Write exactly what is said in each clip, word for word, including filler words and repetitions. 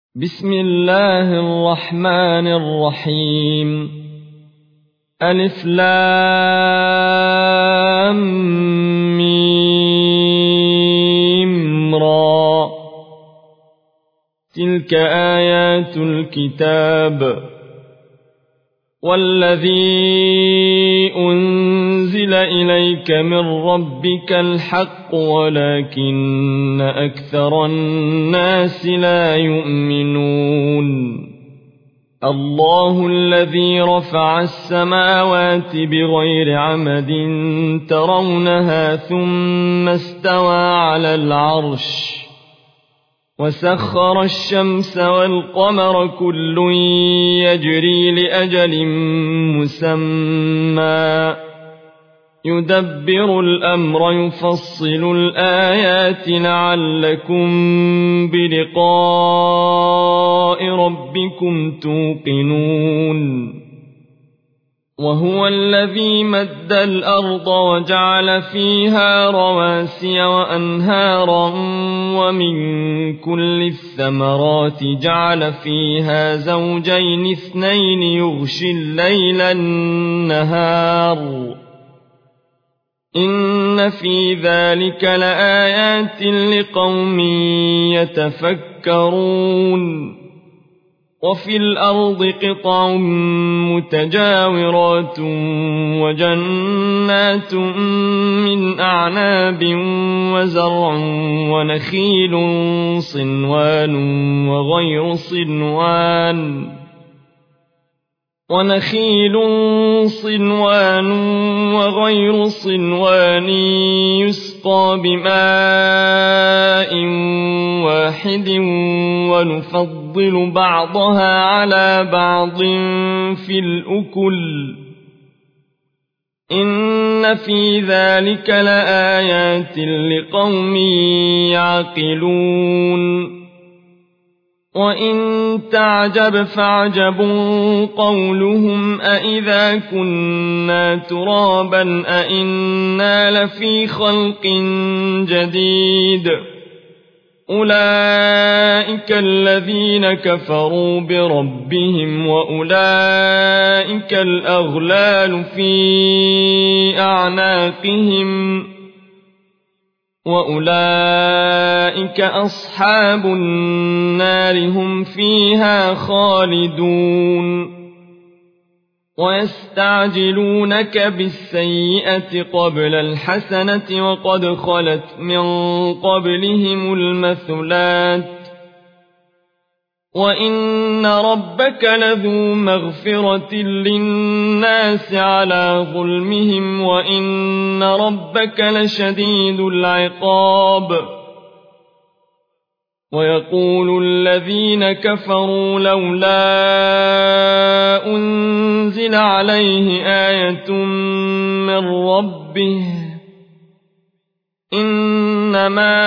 بسم الله الرحمن الرحيم. ألف لام ميم را. تلك آيات الكتاب والذي أنزل إليك من ربك الحق ولكن أكثر الناس لا يؤمنون. الله الذي رفع السماوات بغير عمد ترونها ثم استوى على العرش وسخر الشمس والقمر كل يجري لأجل مسمى يدبر الأمر يفصل الآيات لعلكم بلقاء ربكم توقنون. وهو الذي مد الأرض وجعل فيها رواسي وأنهارا ومن كل الثمرات جعل فيها زوجين اثنين يغشي الليل النهار إن في ذلك لآيات لقوم يتفكرون. وفي الأرض قطع متجاورات وجنات من أعناب وزرع ونخيل صنوان وغير صنوان ونخيل صنوان وغير صنوان يسقى بماء واحد ونفضل بعضها على بعض في الأكل إن في ذلك لآيات لقوم يعقلون. وإن تعجب فعجب قولهم أإذا كنا ترابا أإنا لفي خلق جديد أولئك الذين كفروا بربهم وأولئك الأغلال في أعناقهم وأولئك أصحاب النار هم فيها خالدون. ويستعجلونك بالسيئة قبل الحسنة وقد خلت من قبلهم المثلات وإن ربك لذو مغفرة للناس على ظلمهم وإن ربك لشديد العقاب. ويقول الذين كفروا لولا أنزل عليه آية من ربه إنما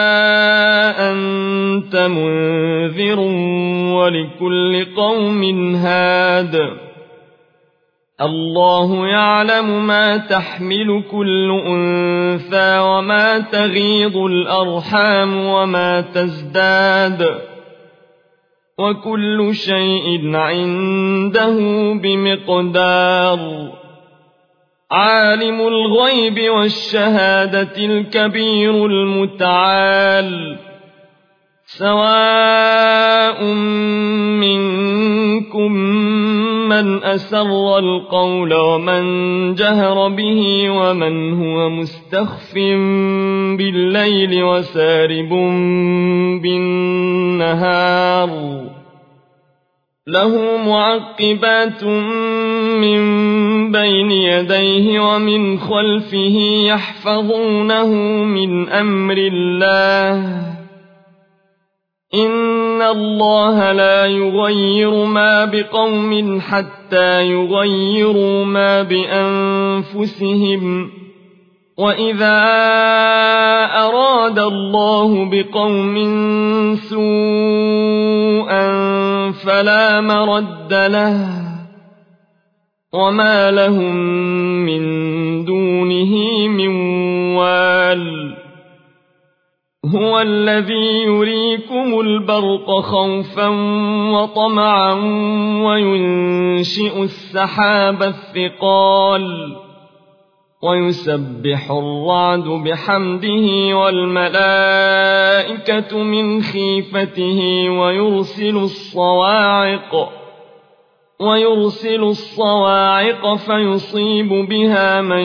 أنت منذر ولكل قوم هاد. الله يعلم ما تحمل كل أنثى وما تغيض الأرحام وما تزداد وكل شيء عنده بمقدار. عالم الغيب والشهادة الكبير المتعال سواء منكم من أسر القول ومن جهر به ومن هو مستخف بالليل وسارب بالنهار له معقبات من بين يديه ومن خلفه يحفظونه من أمر الله إن الله لا يغير ما بقوم حتى يغيروا ما بأنفسهم وإذا أراد الله بقوم سوءا فلا مرد له وما لهم من دونه من وال. هو الذي يريكم البرق خوفا وطمعا وينشئ السحاب الثقال ويسبح الرعد بحمده والملائكة من خيفته ويرسل الصواعق ويرسل الصواعق فيصيب بها من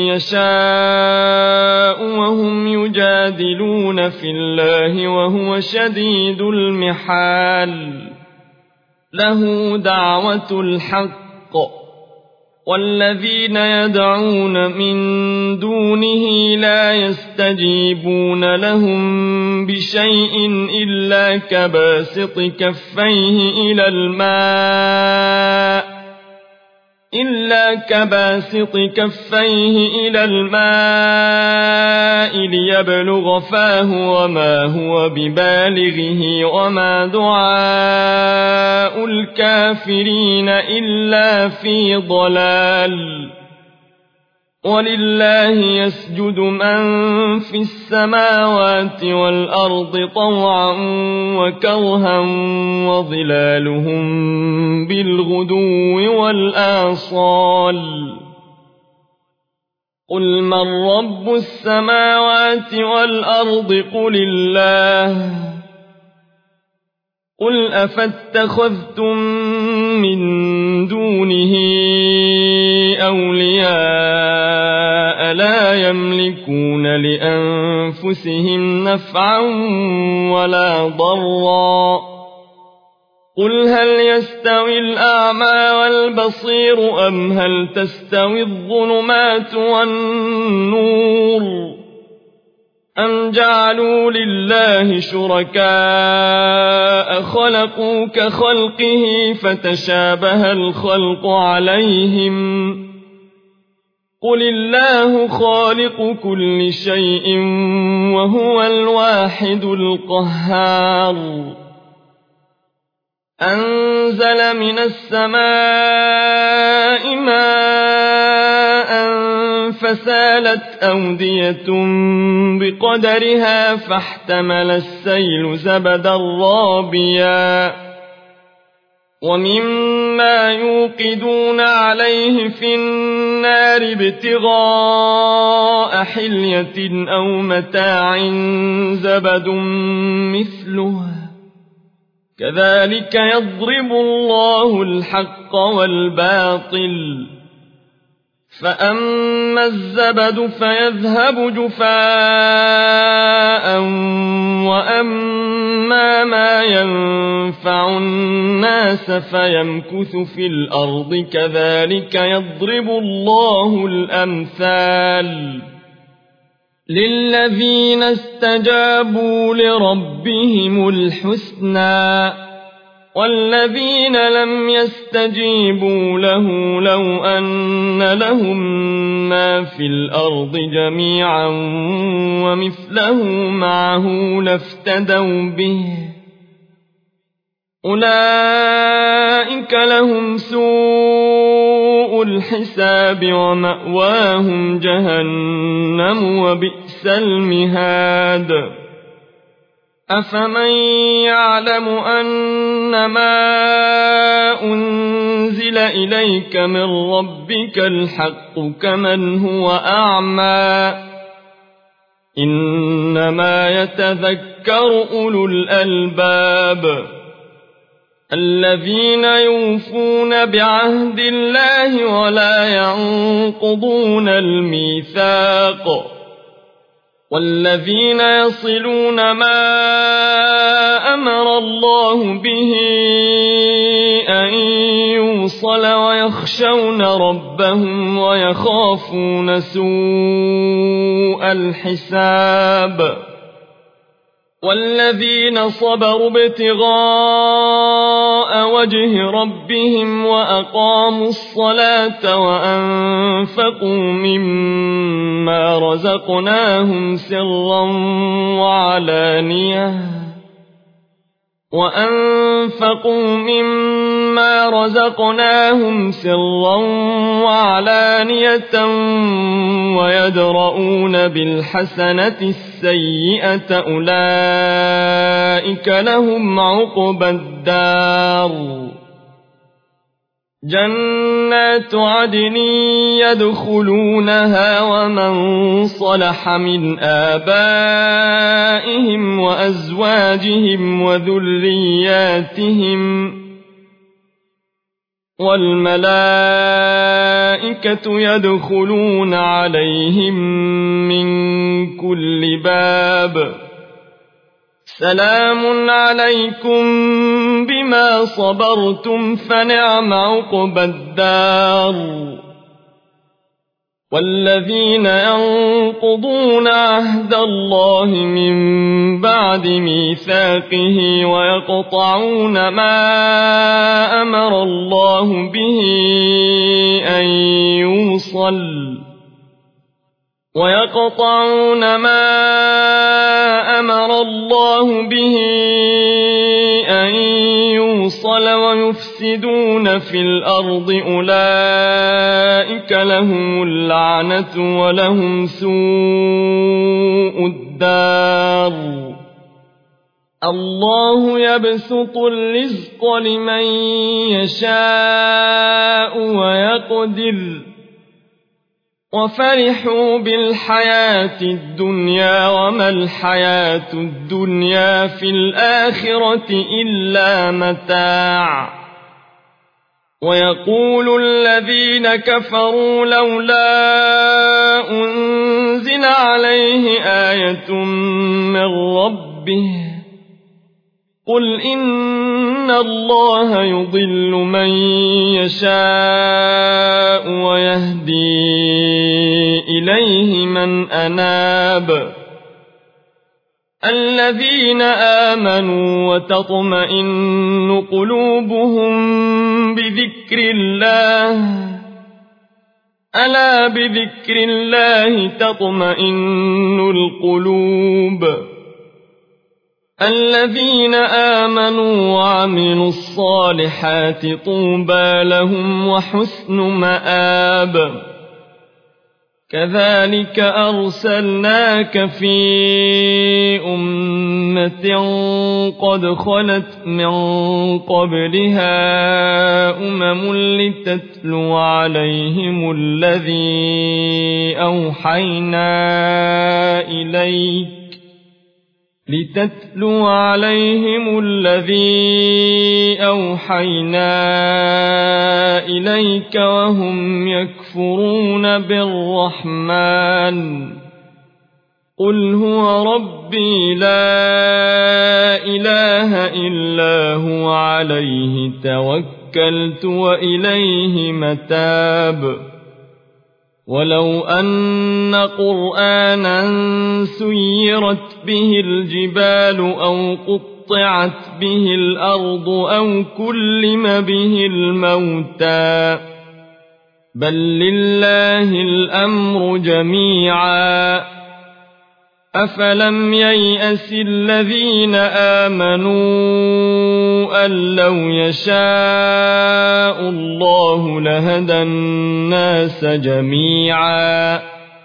يشاء وهم يجادلون في الله وهو شديد المحال له دعوة الحق والذين يدعون من دونه لا يستجيبون لهم بشيء إلا كباسط كفيه إلى الماء إلا كباسط كفيه إلى الماء ليبلغ فاه وما هو ببالغه وما دعاء الكافرين إلا في ضلال ولله يسجد من في السماوات والأرض طوعا وكرها وظلالهم بالغدو والآصال قل من رب السماوات والأرض قل الله قل أفاتخذتم من دونه أولياء لا يملكون لأنفسهم نفعا ولا ضرا قل هل يستوي الأعمى والبصير أم هل تستوي الظلمات والنور أم جعلوا لله شركاء خلقوا كخلقه فتشابه الخلق عليهم قل الله خالق كل شيء وهو الواحد القهار أنزل من السماء ماء فسالت أودية بقدرها فاحتمل السيل زبدا رابيا ومما يوقدون عليه في النار ابتغاء حلية أو متاع زبد مثله كذلك يضرب الله الحق والباطل فأما الزبد فيذهب جفاء وأما ما ينفع الناس فيمكث في الأرض كذلك يضرب الله الأمثال للذين استجابوا لربهم الحسنى والذين لم يستجيبوا له لو أن لهم ما في الأرض جميعا ومثله معه لافتدوا به أولئك لهم سوء الحساب ومأواهم جهنم وبئس المهاد أفمن يعلم أنما أنزل إليك من ربك الحق كمن هو أعمى إنما يتذكر أولو الألباب الذين يوفون بعهد الله ولا ينقضون الميثاق والذين يصلون ما أمر الله به أن يوصل ويخشون ربهم ويخافون سوء الحساب والذين صبروا ابتغاء وجه ربهم وأقاموا الصلاة وأنفقوا مما رزقناهم سرا وعلانية وأنفقوا مما رزقناهم سرا وعلانية ويدرؤون بالحسنة السيئة أولئك لهم عقبى الدار جنات عدن يدخلونها ومن صلح من آبائهم وأزواجهم وذرياتهم والملائكة يدخلون عليهم من كل باب سلام عليكم بما صبرتم فنعم عقبى الدار والذين ينقضون عهد الله من بعد ميثاقه ويقطعون ما أمر الله به أن يوصل ويقطعون ما أمر الله به أن يوصل ويفسدون في الأرض أولئك لهم اللعنة ولهم سوء الدار الله يبسط الرزق لمن يشاء ويقدر وفرحوا بالحياة الدنيا وما الحياة الدنيا في الآخرة إلا متاع ويقول الذين كفروا لولا أنزل عليه آية من ربه قل إن الله يضل من يشاء ويهدي إليه من أناب الذين آمنوا وتطمئن قلوبهم بذكر الله ألا بذكر الله تطمئن القلوب الذين آمنوا وعملوا الصالحات طوبى لهم وحسن مآب كذلك أرسلناك في أمة قد خلت من قبلها أمم لتتلو عليهم الذي أوحينا إليك لتتلو عليهم الذي أوحينا إليك وهم يكفرون بالرحمن قل هو ربي لا إله إلا هو عليه توكلت وإليه متاب ولو أن قرآنا سيرت به الجبال أو قطعت به الأرض أو كلم به الموتى بل لله الأمر جميعا أفلم ييأس الذين آمنوا أن لو يشاء الله لهدى الناس جميعا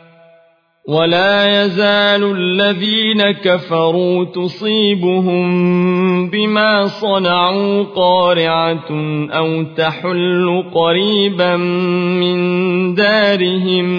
ولا يزال الذين كفروا تصيبهم بما صنعوا قارعة أو تحل قريبا من دارهم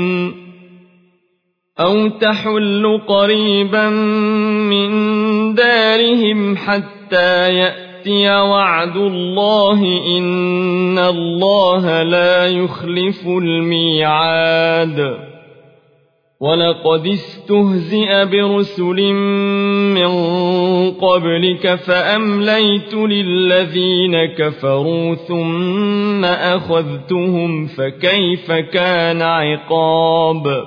أو تحل قريبا من دارهم حتى يأتي وعد الله إن الله لا يخلف الميعاد ولقد استهزئ برسل من قبلك فأمليت للذين كفروا ثم أخذتهم فكيف كان عقاب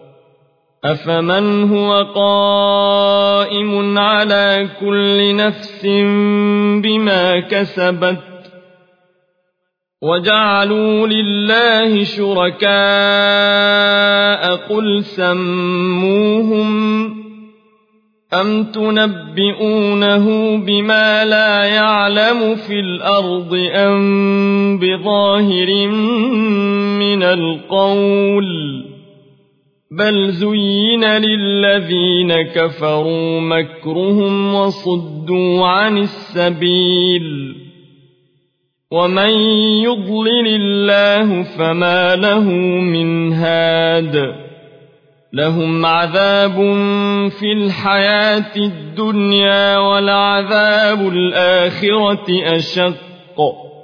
أفمن هو قائم على كل نفس بما كسبت وجعلوا لله شركاء قل سموهم أَمْ تُنَبِّئُونَهُ بِمَا لَا يَعْلَمُ فِي الْأَرْضِ أَمْ بِظَاهِرٍ مِّنَ الْقَوْلِ بَلْ زُيِّنَ لِلَّذِينَ كَفَرُوا مَكْرُهُمْ وَصُدُّوا عَنِ السَّبِيلِ وَمَن يُضْلِلِ اللَّهُ فَمَا لَهُ مِنْ هَادٍ لَهُمْ عَذَابٌ فِي الْحَيَاةِ الدُّنْيَا وَلَعَذَابُ الْآخِرَةِ أَشَقُّ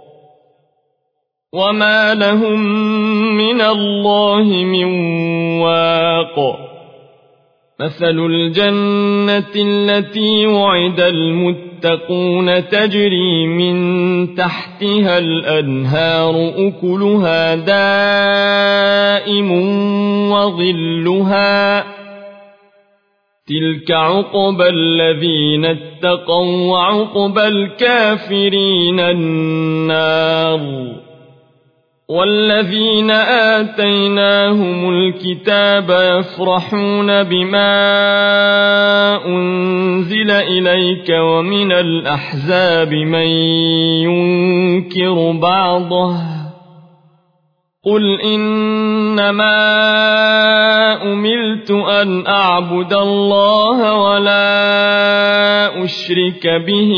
وَمَا لَهُم مِّنَ اللَّهِ مِن وَاقٍ مَثَلُ الْجَنَّةِ الَّتِي وُعِدَ الْمُتَّقُونَ تَجْرِي مِن تَحْتِهَا الْأَنْهَارُ أُكُلُهَا دَائِمٌ وَظِلُّهَا تِلْكَ عُقْبَى الَّذِينَ اتَّقَوا وَّعُقْبَى الْكَافِرِينَ النَّارُ وَالَّذِينَ آتَيْنَاهُمُ الْكِتَابَ يَفْرَحُونَ بِمَا أُنزِلَ إِلَيْكَ وَمِنَ الْأَحْزَابِ مَن يُنكِرُ بَعْضَهُ قُلْ إِنَّمَا أُمِرْتُ أَنْ أَعْبُدَ اللَّهَ وَلَا أُشْرِكَ بِهِ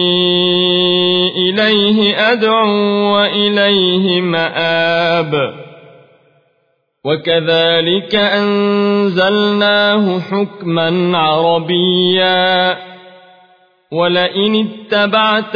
إِلَيْهِ أَدْعُو وَإِلَيْهِ مَآبِ وَكَذَلِكَ أَنزَلْنَاهُ حُكْمًا عَرَبِيًّا وَلَئِنِ اتَّبَعْتَ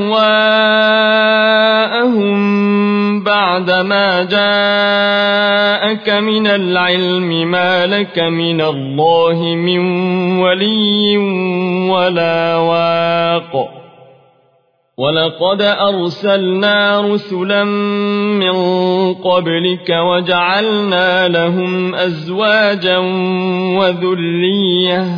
أَهْوَاءَهُم بَعْدَمَا جَاءَكَ مِنَ الْعِلْمِ مَا لَكَ مِنَ اللَّهِ مِن وَلِيٍّ وَلَا وَاقٍ وَلَقَدْ أَرْسَلْنَا رُسُلًا مِّن قَبْلِكَ وَجَعَلْنَا لَهُمْ أَزْوَاجًا وَذُرِّيَّةً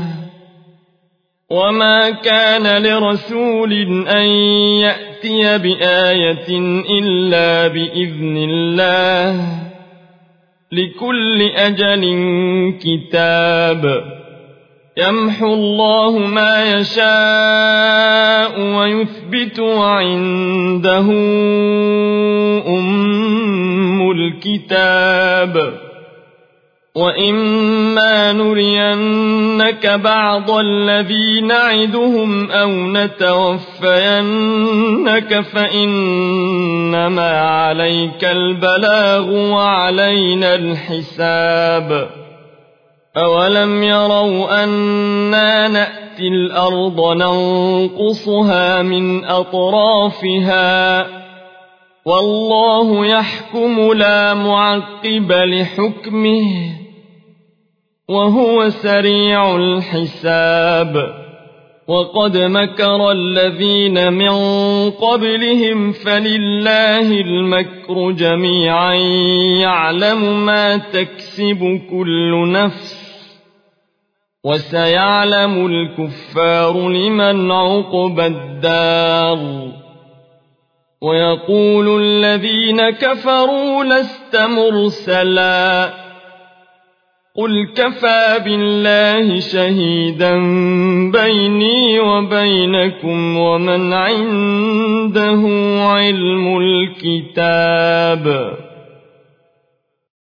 وَمَا كَانَ لِرَسُولٍ أَن يَأْتِيَ بِآيَةٍ إِلَّا بِإِذْنِ اللَّهِ لِكُلِّ أَجَلٍ كِتَابٌ يَمْحُو اللَّهُ مَا يَشَاءُ وَيُثْبِتُ وَعِندَهُ أُمُّ الْكِتَابِ وَإِمَّا نُرِيَنَّكَ بَعْضَ الَّذِي نَعِدُهُمْ أَوْ نَتَوَفَّيَنَّكَ فَإِنَّمَا عَلَيْكَ الْبَلَاغُ وَعَلَيْنَا الْحِسَابُ أَوَلَمْ يَرَوْا أَنَّا نَأْتِي الْأَرْضَ نَنقُصُهَا مِنْ أَطْرَافِهَا وَاللَّهُ يَحْكُمُ لَا مُعَقِّبَ لِحُكْمِهِ وَهُوَ سَرِيعُ الْحِسَابِ وَقَدْ مَكَرَ الَّذِينَ مِن قَبْلِهِمْ فَلِلَّهِ الْمَكْرُ جَمِيعًا يَعْلَمُ مَا تَكْسِبُ كُلُّ نَفْسٍ وَسَيَعْلَمُ الْكُفَّارُ لِمَنْ عُقْبَى الدَّارِ وَيَقُولُ الَّذِينَ كَفَرُوا لَسْتَ مُرْسَلًا قُلْ كَفَىٰ بِاللَّهِ شَهِيدًا بَيْنِي وَبَيْنَكُمْ وَمَنْ عِندَهُ عِلْمُ الْكِتَابِ